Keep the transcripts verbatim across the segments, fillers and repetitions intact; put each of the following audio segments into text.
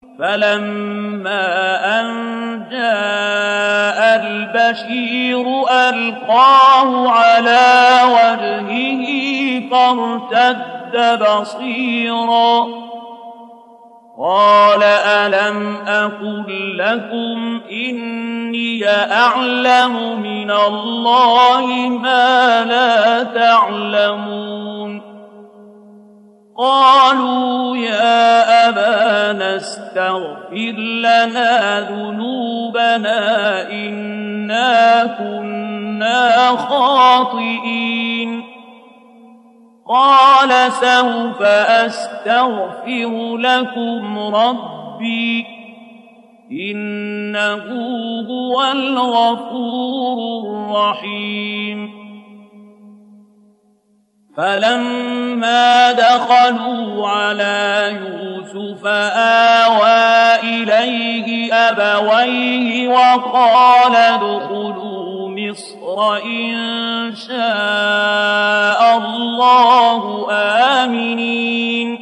فلما أن جاء البشير ألقاه على وجهه فارتد بصيرا قال ألم أقل لكم إني أعلم من الله ما لا تعلمون قالوا يا أبانا استغفر لنا ذنوبنا إنا كنا خاطئين قال سوف أستغفر لكم ربي إنه هو الغفور الرحيم فلما دخلوا على يوسف آوى إليه أبويه وقال ادخلوا مصر إن شاء الله آمنين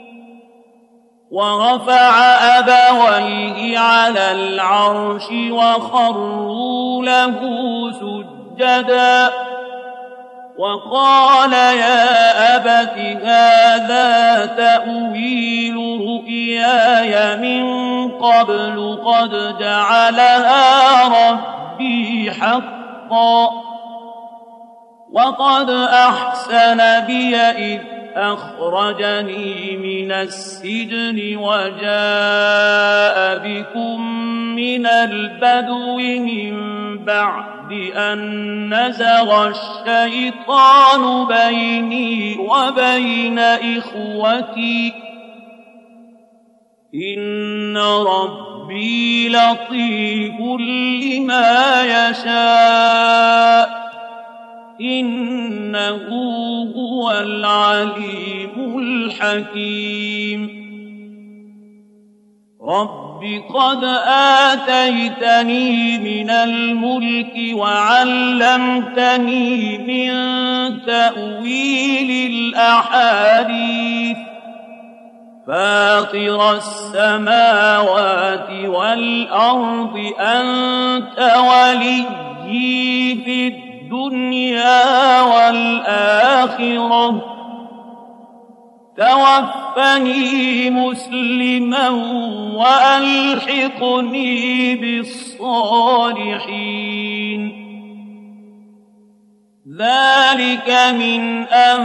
ورفع أبويه على العرش وخروا له سجدا وقال يا أبت هذا تأويل رؤياي من قبل قد جعلها ربي حقا وقد أحسن بي إذ أخرجني من السجن وجاء بكم من البدو من بعد أن نزغ الشيطان بيني وبين إخوتي إن ربي لطيف لما يشاء إنه هو العليم الحكيم رب قد آتيتني من الملك وعلمتني من تأويل الأحاديث فاطر السماوات والأرض أنت وليي في الدنيا والآخرة توفني مسلما وألحقني بالصالحين ذلك من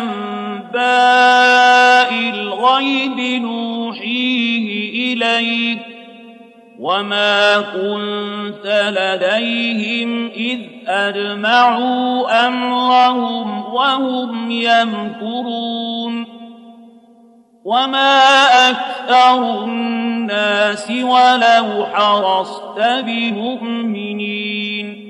أنباء الغيب نوحيه إليك وما كنت لديهم إذ أجمعوا أمرهم وهم يمكرون وما أكثر الناس ولو حرصت بمؤمنين